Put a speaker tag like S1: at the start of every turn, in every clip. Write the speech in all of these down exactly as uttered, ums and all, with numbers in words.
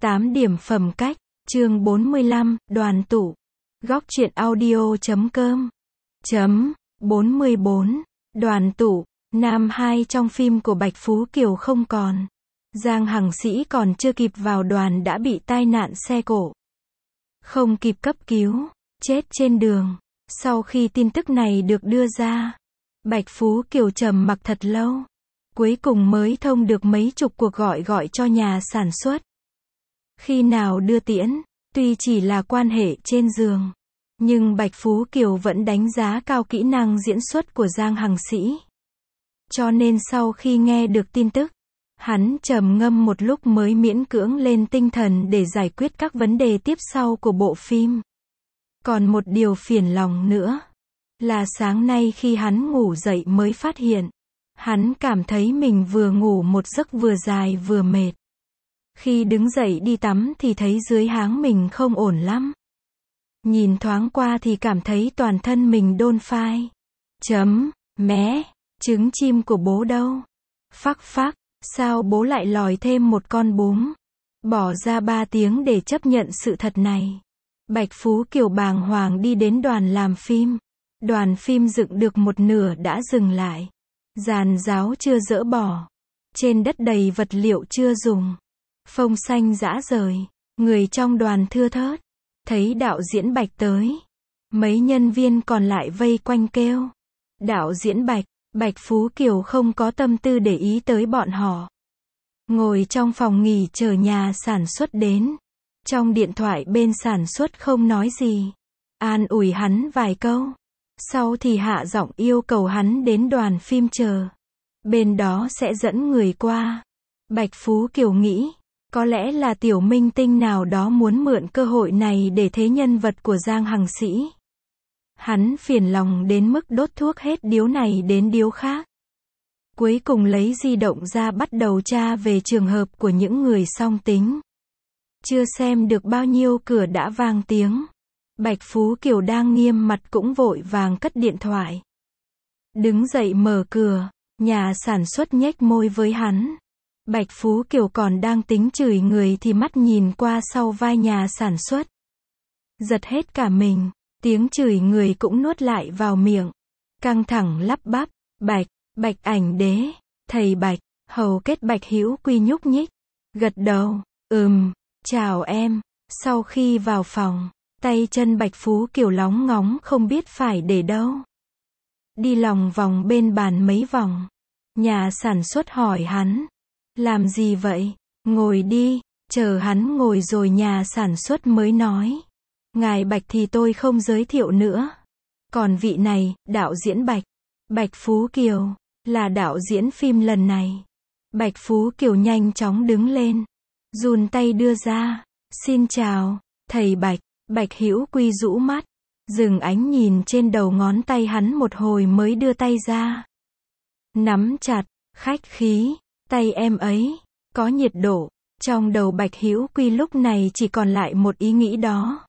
S1: tám điểm phẩm cách, chương bốn mươi lăm, đoàn tụ. Góc truyện audio chấm com. Chấm, bốn mươi bốn. Đoàn tụ, nam hai trong phim của Bạch Phú Kiều không còn. Giang Hằng Sĩ còn chưa kịp vào đoàn đã bị tai nạn xe cộ. Không kịp cấp cứu, chết trên đường. Sau khi tin tức này được đưa ra, Bạch Phú Kiều trầm mặc thật lâu. Cuối cùng mới thông được mấy chục cuộc gọi gọi cho nhà sản xuất. Khi nào đưa tiễn, tuy chỉ là quan hệ trên giường, nhưng Bạch Phú Kiều vẫn đánh giá cao kỹ năng diễn xuất của Giang Hằng Sĩ. Cho nên sau khi nghe được tin tức, hắn trầm ngâm một lúc mới miễn cưỡng lên tinh thần để giải quyết các vấn đề tiếp sau của bộ phim. Còn một điều phiền lòng nữa, là sáng nay khi hắn ngủ dậy mới phát hiện, hắn cảm thấy mình vừa ngủ một giấc vừa dài vừa mệt. Khi đứng dậy đi tắm thì thấy dưới háng mình không ổn lắm. Nhìn thoáng qua thì cảm thấy toàn thân mình đôn phai. Chấm, mé, trứng chim của bố đâu? Phắc phắc, sao bố lại lòi thêm một con bướm? Bỏ ra ba tiếng để chấp nhận sự thật này. Bạch Phú Kiều bàng hoàng đi đến đoàn làm phim. Đoàn phim dựng được một nửa đã dừng lại. Giàn giáo chưa dỡ bỏ. Trên đất đầy vật liệu chưa dùng. Phông xanh rã rời. Người trong đoàn thưa thớt. Thấy đạo diễn Bạch tới. Mấy nhân viên còn lại vây quanh kêu. Đạo diễn Bạch. Bạch Phú Kiều không có tâm tư để ý tới bọn họ. Ngồi trong phòng nghỉ chờ nhà sản xuất đến. Trong điện thoại bên sản xuất không nói gì. An ủi hắn vài câu. Sau thì hạ giọng yêu cầu hắn đến đoàn phim chờ. Bên đó sẽ dẫn người qua. Bạch Phú Kiều nghĩ, có lẽ là tiểu minh tinh nào đó muốn mượn cơ hội này để thế nhân vật của Giang Hằng Sĩ. Hắn phiền lòng đến mức đốt thuốc hết điếu này đến điếu khác. Cuối cùng lấy di động ra bắt đầu tra về trường hợp của những người song tính. Chưa xem được bao nhiêu cửa đã vang tiếng. Bạch Phú Kiều đang nghiêm mặt cũng vội vàng cất điện thoại. Đứng dậy mở cửa, nhà sản xuất nhếch môi với hắn. Bạch Phú Kiều còn đang tính chửi người thì mắt nhìn qua sau vai nhà sản xuất. Giật hết cả mình, tiếng chửi người cũng nuốt lại vào miệng. Căng thẳng lắp bắp, Bạch, Bạch ảnh đế, thầy Bạch, hầu kết Bạch Hữu Quy nhúc nhích. Gật đầu, ừm, chào em. Sau khi vào phòng, tay chân Bạch Phú Kiều lóng ngóng không biết phải để đâu. Đi lòng vòng bên bàn mấy vòng. Nhà sản xuất hỏi hắn. Làm gì vậy? Ngồi đi. Chờ hắn ngồi rồi nhà sản xuất mới nói. Ngài Bạch thì tôi không giới thiệu nữa. Còn vị này, đạo diễn Bạch. Bạch Phú Kiều, là đạo diễn phim lần này. Bạch Phú Kiều nhanh chóng đứng lên. Run tay đưa ra. Xin chào, thầy Bạch. Bạch Hữu Quy rũ mắt, dừng ánh nhìn trên đầu ngón tay hắn một hồi mới đưa tay ra. Nắm chặt, khách khí, tay em ấy, có nhiệt độ. Trong đầu Bạch Hữu Quy lúc này chỉ còn lại một ý nghĩ đó.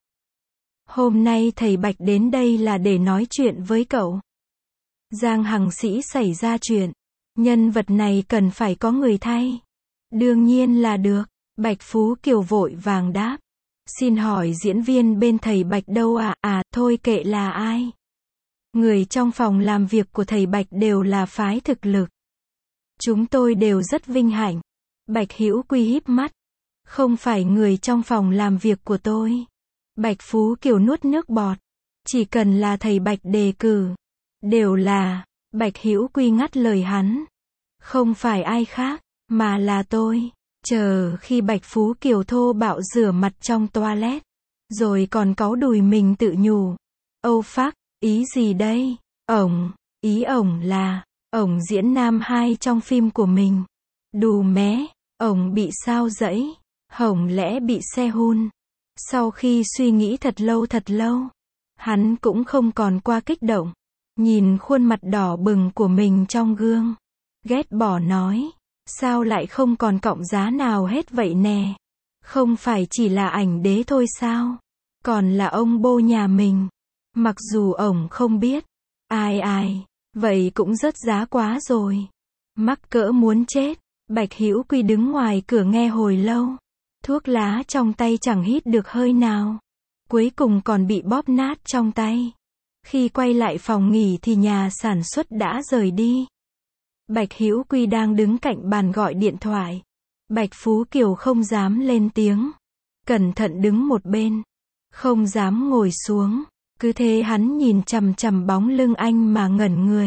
S1: Hôm nay thầy Bạch đến đây là để nói chuyện với cậu. Giang Hằng Sĩ xảy ra chuyện, nhân vật này cần phải có người thay. Đương nhiên là được, Bạch Phú Kiều vội vàng đáp. Xin hỏi diễn viên bên thầy Bạch đâu ạ? À? à, thôi kệ là ai. Người trong phòng làm việc của thầy Bạch đều là phái thực lực. Chúng tôi đều rất vinh hạnh. Bạch Hữu Quy híp mắt. Không phải người trong phòng làm việc của tôi. Bạch Phú Kiều nuốt nước bọt. Chỉ cần là thầy Bạch đề cử. Đều là. Bạch Hữu Quy ngắt lời hắn. Không phải ai khác, mà là tôi. Chờ khi Bạch Phú Kiều thô bạo rửa mặt trong toilet, rồi còn cáu đùi mình tự nhủ. Âu phác, ý gì đây? Ổng, ý ổng là, ổng diễn nam hai trong phim của mình. Đù mé, ổng bị sao dẫy, hổng lẽ bị xe hun. Sau khi suy nghĩ thật lâu thật lâu, hắn cũng không còn qua kích động. Nhìn khuôn mặt đỏ bừng của mình trong gương, ghét bỏ nói. Sao lại không còn cọng giá nào hết vậy nè? Không phải chỉ là ảnh đế thôi sao? Còn là ông bô nhà mình. Mặc dù ổng không biết. Ai ai, vậy cũng rất giá quá rồi. Mắc cỡ muốn chết. Bạch Hữu Quy đứng ngoài cửa nghe hồi lâu. Thuốc lá trong tay chẳng hít được hơi nào. Cuối cùng còn bị bóp nát trong tay. Khi quay lại phòng nghỉ thì nhà sản xuất đã rời đi. Bạch Hữu Quy đang đứng cạnh bàn gọi điện thoại. Bạch Phú Kiều không dám lên tiếng. Cẩn thận đứng một bên. Không dám ngồi xuống. Cứ thế hắn nhìn chằm chằm bóng lưng anh mà ngẩn người.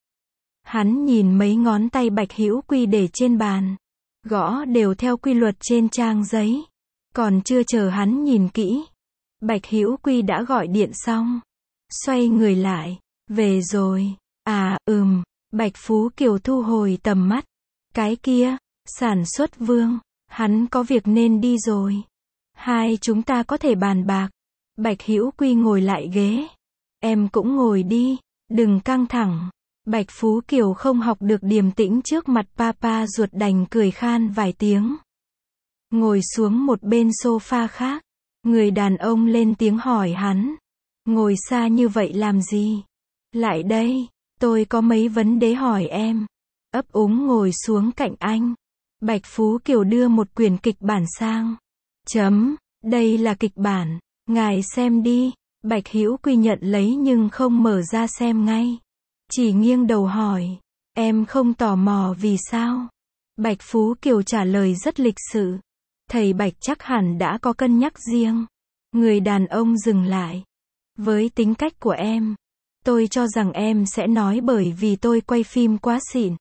S1: Hắn nhìn mấy ngón tay Bạch Hữu Quy để trên bàn. Gõ đều theo quy luật trên trang giấy. Còn chưa chờ hắn nhìn kỹ. Bạch Hữu Quy đã gọi điện xong. Xoay người lại. Về rồi. À, ừm. Bạch Phú Kiều thu hồi tầm mắt. Cái kia, sản xuất Vương. Hắn có việc nên đi rồi. Hai chúng ta có thể bàn bạc. Bạch Hữu Quy ngồi lại ghế. Em cũng ngồi đi. Đừng căng thẳng. Bạch Phú Kiều không học được điềm tĩnh trước mặt papa ruột đành cười khan vài tiếng. Ngồi xuống một bên sofa khác. Người đàn ông lên tiếng hỏi hắn. Ngồi xa như vậy làm gì? Lại đây, tôi có mấy vấn đề hỏi em. Ấp úng ngồi xuống cạnh anh. Bạch Phú Kiều đưa một quyển kịch bản sang. Chấm, đây là kịch bản. Ngài xem đi. Bạch Hữu Quy nhận lấy nhưng không mở ra xem ngay. Chỉ nghiêng đầu hỏi. Em không tò mò vì sao? Bạch Phú Kiều trả lời rất lịch sự. Thầy Bạch chắc hẳn đã có cân nhắc riêng. Người đàn ông dừng lại. Với tính cách của em, tôi cho rằng em sẽ nói bởi vì tôi quay phim quá xịn.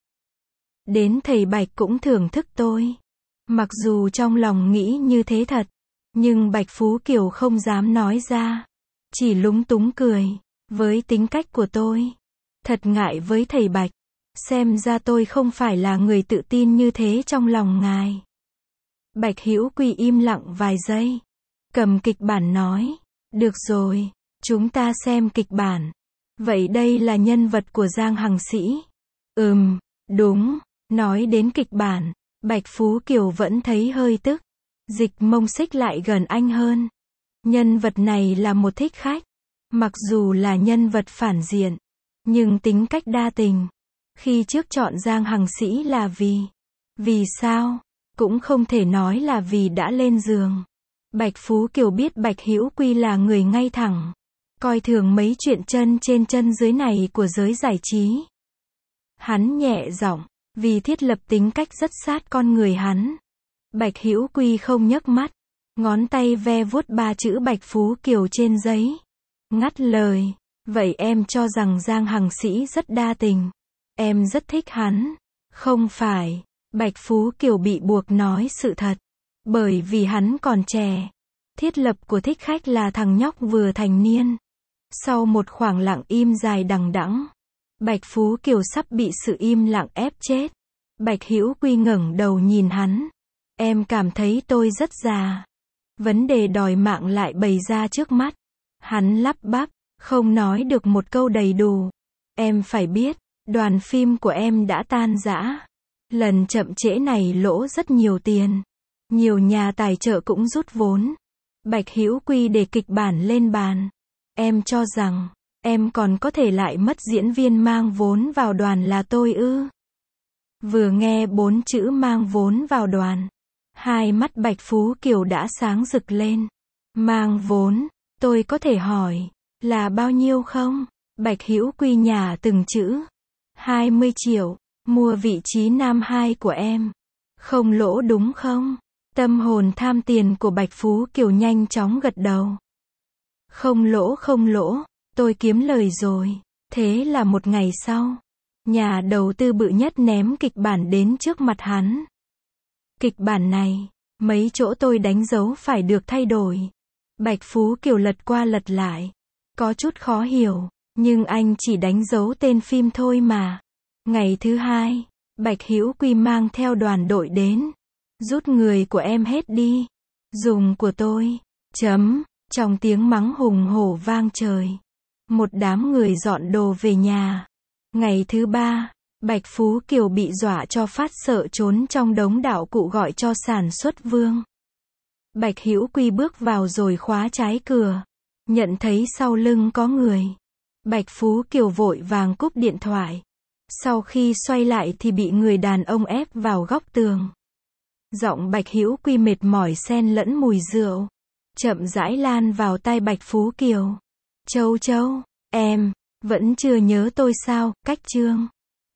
S1: Đến thầy Bạch cũng thưởng thức tôi. Mặc dù trong lòng nghĩ như thế thật, nhưng Bạch Phú Kiều không dám nói ra. Chỉ lúng túng cười. Với tính cách của tôi, thật ngại với thầy Bạch. Xem ra tôi không phải là người tự tin như thế trong lòng ngài. Bạch Hữu Quy im lặng vài giây. Cầm kịch bản nói. Được rồi, chúng ta xem kịch bản. Vậy đây là nhân vật của Giang Hằng Sĩ. Ừm, đúng. Nói đến kịch bản, Bạch Phú Kiều vẫn thấy hơi tức. Dịch Mông xích lại gần anh hơn. Nhân vật này là một thích khách. Mặc dù là nhân vật phản diện, nhưng tính cách đa tình. Khi trước chọn Giang Hằng Sĩ là vì... Vì sao? Cũng không thể nói là vì đã lên giường. Bạch Phú Kiều biết Bạch Hữu Quy là người ngay thẳng. Coi thường mấy chuyện chân trên chân dưới này của giới giải trí. Hắn nhẹ giọng. Vì thiết lập tính cách rất sát con người hắn. Bạch Hữu Quy không nhấc mắt. Ngón tay ve vuốt ba chữ Bạch Phú Kiều trên giấy. Ngắt lời. Vậy em cho rằng Giang Hằng Sĩ rất đa tình. Em rất thích hắn. Không phải. Bạch Phú Kiều bị buộc nói sự thật. Bởi vì hắn còn trẻ. Thiết lập của thích khách là thằng nhóc vừa thành niên. Sau một khoảng lặng im dài đằng đẵng, Bạch Phú Kiều sắp bị sự im lặng ép chết. Bạch Hữu Quy ngẩng đầu nhìn hắn. Em cảm thấy tôi rất già. Vấn đề đòi mạng lại bày ra trước mắt. Hắn lắp bắp, không nói được một câu đầy đủ. Em phải biết, đoàn phim của em đã tan rã. Lần chậm trễ này lỗ rất nhiều tiền. Nhiều nhà tài trợ cũng rút vốn. Bạch Hữu Quy để kịch bản lên bàn. Em cho rằng, em còn có thể lại mất diễn viên mang vốn vào đoàn là tôi ư? Vừa nghe bốn chữ mang vốn vào đoàn, hai mắt Bạch Phú Kiều đã sáng rực lên. Mang vốn, tôi có thể hỏi, là bao nhiêu không? Bạch Hữu Quy nhả từng chữ. hai mươi triệu, mua vị trí nam hai của em. Không lỗ đúng không? Tâm hồn tham tiền của Bạch Phú Kiều nhanh chóng gật đầu. Không lỗ không lỗ, tôi kiếm lời rồi. Thế là một ngày sau, nhà đầu tư bự nhất ném kịch bản đến trước mặt hắn. Kịch bản này, mấy chỗ tôi đánh dấu phải được thay đổi. Bạch Phú Kiều lật qua lật lại. Có chút khó hiểu, nhưng anh chỉ đánh dấu tên phim thôi mà. Ngày thứ hai, Bạch Hữu Quy mang theo đoàn đội đến. Rút người của em hết đi. Dùng của tôi. Chấm. Trong tiếng mắng hùng hổ vang trời. Một đám người dọn đồ về nhà. Ngày thứ ba, Bạch Phú Kiều bị dọa cho phát sợ trốn trong đống đạo cụ gọi cho sản xuất Vương. Bạch Hữu Quy bước vào rồi khóa trái cửa. Nhận thấy sau lưng có người. Bạch Phú Kiều vội vàng cúp điện thoại. Sau khi xoay lại thì bị người đàn ông ép vào góc tường. Giọng Bạch Hữu Quy mệt mỏi xen lẫn mùi rượu. Chậm rãi lan vào tai Bạch Phú Kiều. Châu Châu, em, vẫn chưa nhớ tôi sao, Cách Trương.